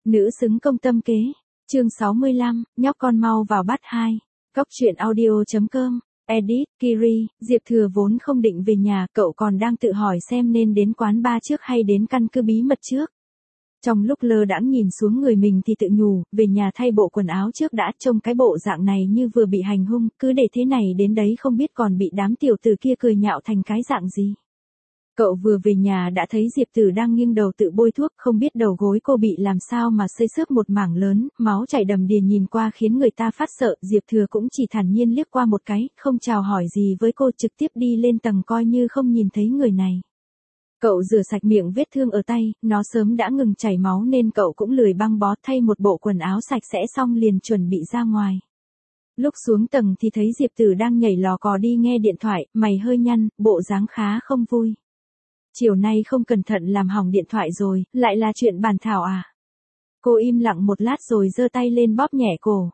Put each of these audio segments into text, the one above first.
Nữ xứng công tâm kế. Chương 65, nhóc con mau vào bắt 2. Cóc truyện audio.com. Edit, Kiri, Diệp Thừa vốn không định về nhà, cậu còn đang tự hỏi xem nên đến quán bar trước hay đến căn cứ bí mật trước. Trong lúc lơ đãng nhìn xuống người mình thì tự nhủ, về nhà thay bộ quần áo trước đã, trông cái bộ dạng này như vừa bị hành hung, cứ để thế này đến đấy không biết còn bị đám tiểu tử kia cười nhạo thành cái dạng gì. Cậu vừa về nhà đã thấy Diệp Tử đang nghiêng đầu tự bôi thuốc, không biết đầu gối cô bị làm sao mà xây xước một mảng lớn, máu chảy đầm đìa nhìn qua khiến người ta phát sợ. Diệp Thừa cũng chỉ thản nhiên liếc qua một cái, không chào hỏi gì với cô, trực tiếp đi lên tầng coi như không nhìn thấy người này. Cậu rửa sạch miệng vết thương ở tay, nó sớm đã ngừng chảy máu nên cậu cũng lười băng bó, thay một bộ quần áo sạch sẽ xong liền chuẩn bị ra ngoài. Lúc xuống tầng thì thấy Diệp Tử đang nhảy lò cò đi nghe điện thoại, mày hơi nhăn, bộ dáng khá không vui. Chiều nay không cẩn thận làm hỏng điện thoại rồi, lại là chuyện bàn thảo à? Cô im lặng một lát rồi giơ tay lên bóp nhẹ cổ.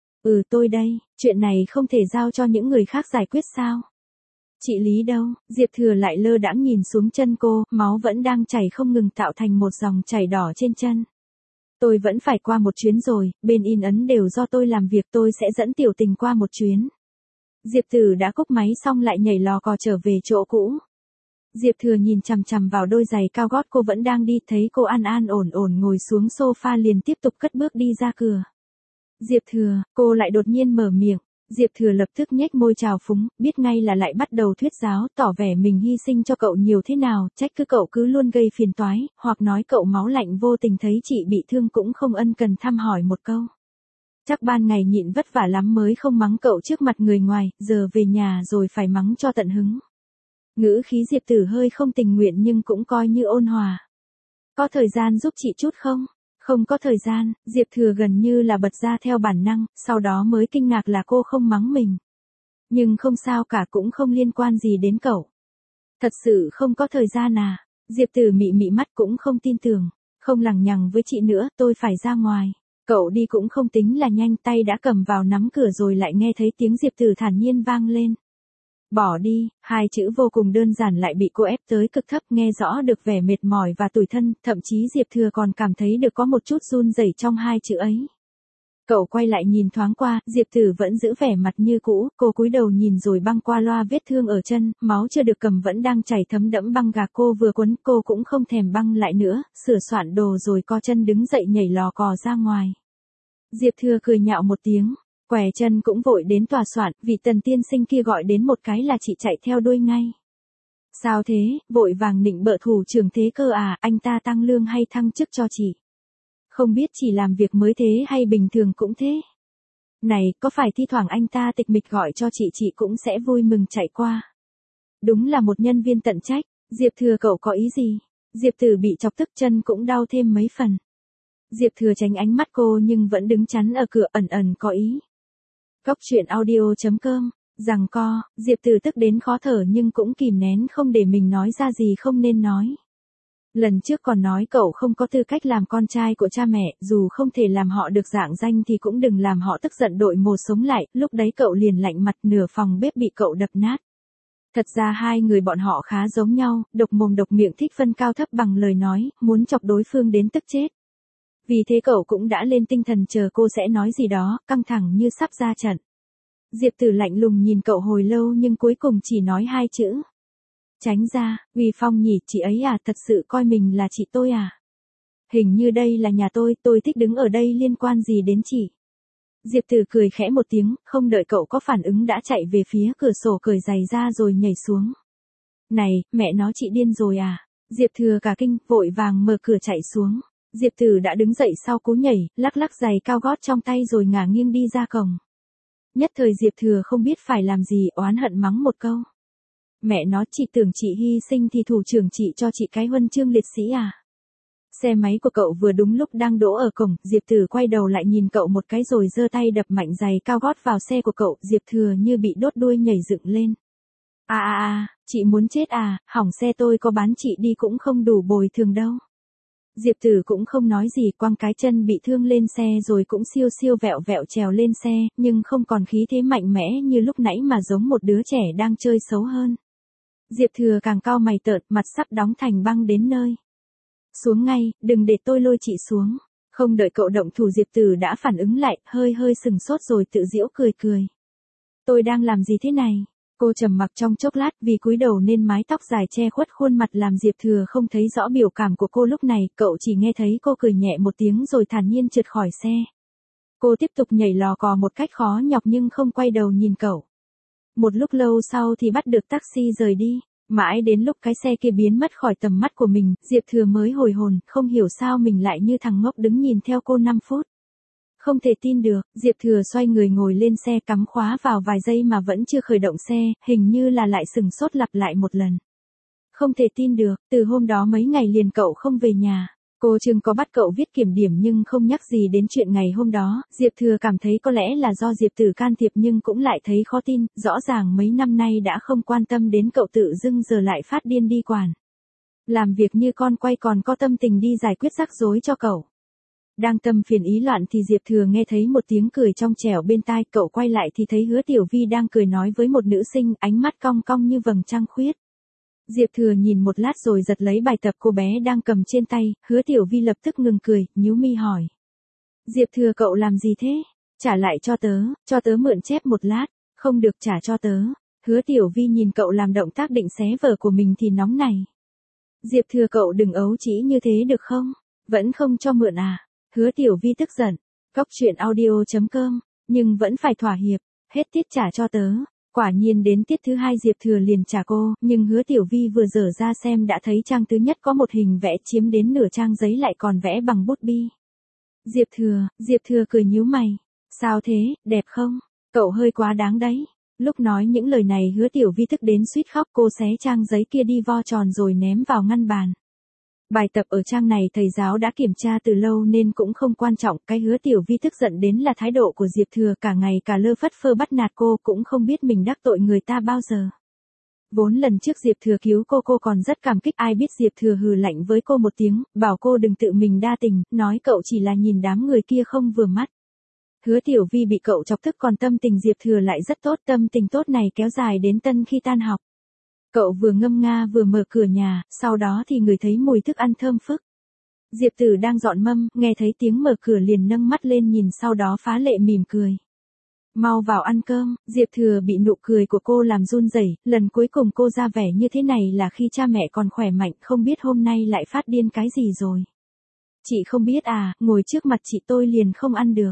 Tôi đây, chuyện này không thể giao cho những người khác giải quyết sao? Chị Lý đâu? Diệp Thừa lại lơ đãng nhìn xuống chân cô, máu vẫn đang chảy không ngừng tạo thành một dòng chảy đỏ trên chân. Tôi vẫn phải qua một chuyến rồi, bên in ấn đều do tôi làm việc, tôi sẽ dẫn tiểu tình qua một chuyến. Diệp Tử đã cúp máy xong lại nhảy lò cò trở về chỗ cũ. Diệp Thừa nhìn chằm chằm vào đôi giày cao gót cô vẫn đang đi, thấy cô an ổn ngồi xuống sofa liền tiếp tục cất bước đi ra cửa. Diệp Thừa, cô lại đột nhiên mở miệng. Diệp Thừa lập tức nhếch môi chào phúng, biết ngay là lại bắt đầu thuyết giáo, tỏ vẻ mình hy sinh cho cậu nhiều thế nào, trách cứ cậu cứ luôn gây phiền toái, hoặc nói cậu máu lạnh vô tình thấy chị bị thương cũng không ân cần thăm hỏi một câu. Chắc ban ngày nhịn vất vả lắm mới không mắng cậu trước mặt người ngoài, giờ về nhà rồi phải mắng cho tận hứng. Ngữ khí Diệp Tử hơi không tình nguyện nhưng cũng coi như ôn hòa. Có thời gian giúp chị chút không? Không có thời gian, Diệp Thừa gần như là bật ra theo bản năng, sau đó mới kinh ngạc là cô không mắng mình. Nhưng không sao cả, cũng không liên quan gì đến cậu. Thật sự không có thời gian à? Diệp Tử mị mắt cũng không tin tưởng. Không lằng nhằng với chị nữa, tôi phải ra ngoài. Cậu đi cũng không tính là nhanh, tay đã cầm vào nắm cửa rồi lại nghe thấy tiếng Diệp Tử thản nhiên vang lên. Bỏ đi, hai chữ vô cùng đơn giản lại bị cô ép tới cực thấp, nghe rõ được vẻ mệt mỏi và tủi thân, thậm chí Diệp Thừa còn cảm thấy được có một chút run rẩy trong hai chữ ấy. Cậu quay lại nhìn thoáng qua, Diệp Tử vẫn giữ vẻ mặt như cũ, cô cúi đầu nhìn rồi băng qua loa vết thương ở chân, máu chưa được cầm vẫn đang chảy thấm đẫm băng gạc cô vừa quấn, cô cũng không thèm băng lại nữa, sửa soạn đồ rồi co chân đứng dậy nhảy lò cò ra ngoài. Diệp Thừa cười nhạo một tiếng. Què chân cũng vội đến tòa soạn, vì Tần tiên sinh kia gọi đến một cái là chị chạy theo đuôi ngay. Sao thế, vội vàng nịnh bợ thủ trưởng thế cơ à, anh ta tăng lương hay thăng chức cho chị? Không biết chỉ làm việc mới thế hay bình thường cũng thế? Này, có phải thi thoảng anh ta tịch mịch gọi cho chị cũng sẽ vui mừng chạy qua. Đúng là một nhân viên tận trách. Diệp Thừa cậu có ý gì? Diệp Tử bị chọc tức chân cũng đau thêm mấy phần. Diệp Thừa tránh ánh mắt cô nhưng vẫn đứng chắn ở cửa ẩn có ý. Cóc truyện audio.com. Giằng co, Diệp Tử tức đến khó thở nhưng cũng kìm nén không để mình nói ra gì không nên nói. Lần trước còn nói cậu không có tư cách làm con trai của cha mẹ, dù không thể làm họ được dạng danh thì cũng đừng làm họ tức giận đội mồ sống lại, lúc đấy cậu liền lạnh mặt, nửa phòng bếp bị cậu đập nát. Thật ra hai người bọn họ khá giống nhau, độc mồm độc miệng thích phân cao thấp bằng lời nói, muốn chọc đối phương đến tức chết. Vì thế cậu cũng đã lên tinh thần chờ cô sẽ nói gì đó, căng thẳng như sắp ra trận. Diệp Tử lạnh lùng nhìn cậu hồi lâu nhưng cuối cùng chỉ nói hai chữ. Tránh ra, Uy Phong nhỉ, chị ấy à, thật sự coi mình là chị tôi à? Hình như đây là nhà tôi thích đứng ở đây, liên quan gì đến chị? Diệp Tử cười khẽ một tiếng, không đợi cậu có phản ứng đã chạy về phía cửa sổ cởi giày ra rồi nhảy xuống. Này, mẹ nó chị điên rồi à? Diệp Thừa cả kinh, vội vàng mở cửa chạy xuống. Diệp Tử đã đứng dậy sau cú nhảy, lắc giày cao gót trong tay rồi ngả nghiêng đi ra cổng. Nhất thời Diệp Thừa không biết phải làm gì, oán hận mắng một câu. Mẹ nó, chị tưởng chị hy sinh thì thủ trưởng chị cho chị cái huân chương liệt sĩ à? Xe máy của cậu vừa đúng lúc đang đỗ ở cổng, Diệp Tử quay đầu lại nhìn cậu một cái rồi giơ tay đập mạnh giày cao gót vào xe của cậu, Diệp Thừa như bị đốt đuôi nhảy dựng lên. Chị muốn chết à, hỏng xe tôi có bán chị đi cũng không đủ bồi thường đâu. Diệp Tử cũng không nói gì, quăng cái chân bị thương lên xe rồi cũng siêu vẹo trèo lên xe, nhưng không còn khí thế mạnh mẽ như lúc nãy mà giống một đứa trẻ đang chơi xấu hơn. Diệp Thừa càng cau mày tợn, mặt sắp đóng thành băng đến nơi. Xuống ngay, đừng để tôi lôi chị xuống. Không đợi cậu động thủ Diệp Tử đã phản ứng lại, hơi hơi sừng sốt rồi tự giễu cười cười. Tôi đang làm gì thế này? Cô trầm mặc trong chốc lát vì cúi đầu nên mái tóc dài che khuất khuôn mặt làm Diệp Thừa không thấy rõ biểu cảm của cô lúc này, cậu chỉ nghe thấy cô cười nhẹ một tiếng rồi thản nhiên trượt khỏi xe. Cô tiếp tục nhảy lò cò một cách khó nhọc nhưng không quay đầu nhìn cậu. Một lúc lâu sau thì bắt được taxi rời đi. Mãi đến lúc cái xe kia biến mất khỏi tầm mắt của mình, Diệp Thừa mới hồi hồn, không hiểu sao mình lại như thằng ngốc đứng nhìn theo cô 5 phút. Không thể tin được, Diệp Thừa xoay người ngồi lên xe cắm khóa vào vài giây mà vẫn chưa khởi động xe, hình như là lại sừng sốt lặp lại một lần. Không thể tin được, từ hôm đó mấy ngày liền cậu không về nhà. Cô Trương có bắt cậu viết kiểm điểm nhưng không nhắc gì đến chuyện ngày hôm đó, Diệp Thừa cảm thấy có lẽ là do Diệp Tử can thiệp nhưng cũng lại thấy khó tin, rõ ràng mấy năm nay đã không quan tâm đến cậu tự dưng giờ lại phát điên đi quản. Làm việc như con quay còn có tâm tình đi giải quyết rắc rối cho cậu. Đang tâm phiền ý loạn thì Diệp Thừa nghe thấy một tiếng cười trong trẻo bên tai, cậu quay lại thì thấy Hứa Tiểu Vi đang cười nói với một nữ sinh, ánh mắt cong cong như vầng trăng khuyết. Diệp Thừa nhìn một lát rồi giật lấy bài tập cô bé đang cầm trên tay, Hứa Tiểu Vi lập tức ngừng cười, nhíu mi hỏi. Diệp Thừa cậu làm gì thế? Trả lại cho tớ mượn chép một lát, không được trả cho tớ. Hứa Tiểu Vi nhìn cậu làm động tác định xé vở của mình thì nóng này. Diệp Thừa cậu đừng ấu trĩ như thế được không? Vẫn không cho mượn à? Hứa Tiểu Vi tức giận. Cóc truyện audio.com, nhưng vẫn phải thỏa hiệp, hết tiết trả cho tớ. Quả nhiên đến tiết thứ 2 Diệp Thừa liền trả cô, nhưng Hứa Tiểu Vi vừa dở ra xem đã thấy trang thứ nhất có một hình vẽ chiếm đến nửa trang giấy lại còn vẽ bằng bút bi. Diệp Thừa cười nhíu mày. Sao thế, đẹp không? Cậu hơi quá đáng đấy. Lúc nói những lời này Hứa Tiểu Vi tức đến suýt khóc, cô xé trang giấy kia đi vo tròn rồi ném vào ngăn bàn. Bài tập ở trang này thầy giáo đã kiểm tra từ lâu nên cũng không quan trọng, cái Hứa Tiểu Vi tức giận đến là thái độ của Diệp Thừa cả ngày cả lơ phất phơ bắt nạt cô, cũng không biết mình đắc tội người ta bao giờ. Vốn lần trước Diệp Thừa cứu cô còn rất cảm kích, ai biết Diệp Thừa hừ lạnh với cô một tiếng, bảo cô đừng tự mình đa tình, nói cậu chỉ là nhìn đám người kia không vừa mắt. Hứa Tiểu Vi bị cậu chọc tức còn tâm tình Diệp Thừa lại rất tốt, tâm tình tốt này kéo dài đến tân khi tan học. Cậu vừa ngâm nga vừa mở cửa nhà, sau đó thì ngửi thấy mùi thức ăn thơm phức. Diệp Tử đang dọn mâm, nghe thấy tiếng mở cửa liền nâng mắt lên nhìn, sau đó phá lệ mỉm cười. Mau vào ăn cơm. Diệp Thừa bị nụ cười của cô làm run rẩy, lần cuối cùng cô ra vẻ như thế này là khi cha mẹ còn khỏe mạnh, không biết hôm nay lại phát điên cái gì rồi. Chị không biết à, ngồi trước mặt chị tôi liền không ăn được.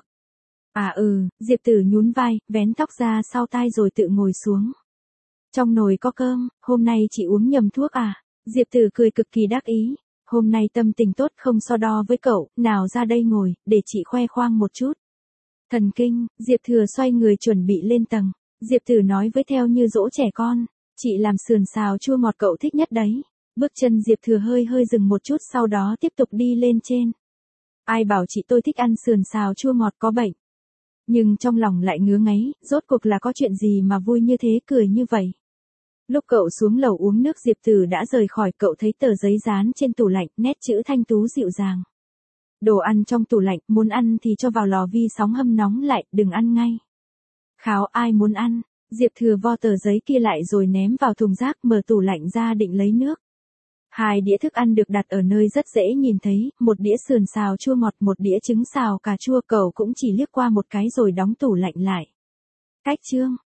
À Diệp Tử nhún vai, vén tóc ra sau tai rồi tự ngồi xuống. Trong nồi có cơm, hôm nay chị uống nhầm thuốc à? Diệp Tử cười cực kỳ đắc ý. Hôm nay tâm tình tốt không so đo với cậu, nào ra đây ngồi, để chị khoe khoang một chút. Thần kinh, Diệp Thừa xoay người chuẩn bị lên tầng. Diệp Tử nói với theo như dỗ trẻ con. Chị làm sườn xào chua ngọt cậu thích nhất đấy. Bước chân Diệp Thừa hơi hơi dừng một chút sau đó tiếp tục đi lên trên. Ai bảo chị tôi thích ăn sườn xào chua ngọt có bệnh. Nhưng trong lòng lại ngứa ngáy, rốt cuộc là có chuyện gì mà vui như thế, cười như vậy. Lúc cậu xuống lầu uống nước Diệp Tử đã rời khỏi, cậu thấy tờ giấy dán trên tủ lạnh, nét chữ thanh tú dịu dàng. Đồ ăn trong tủ lạnh, muốn ăn thì cho vào lò vi sóng hâm nóng lại, đừng ăn ngay. Kháo ai muốn ăn, Diệp Thừa vo tờ giấy kia lại rồi ném vào thùng rác, mở tủ lạnh ra định lấy nước. 2 đĩa thức ăn được đặt ở nơi rất dễ nhìn thấy, một đĩa sườn xào chua ngọt, một đĩa trứng xào cà chua, cậu cũng chỉ liếc qua một cái rồi đóng tủ lạnh lại. Cách chương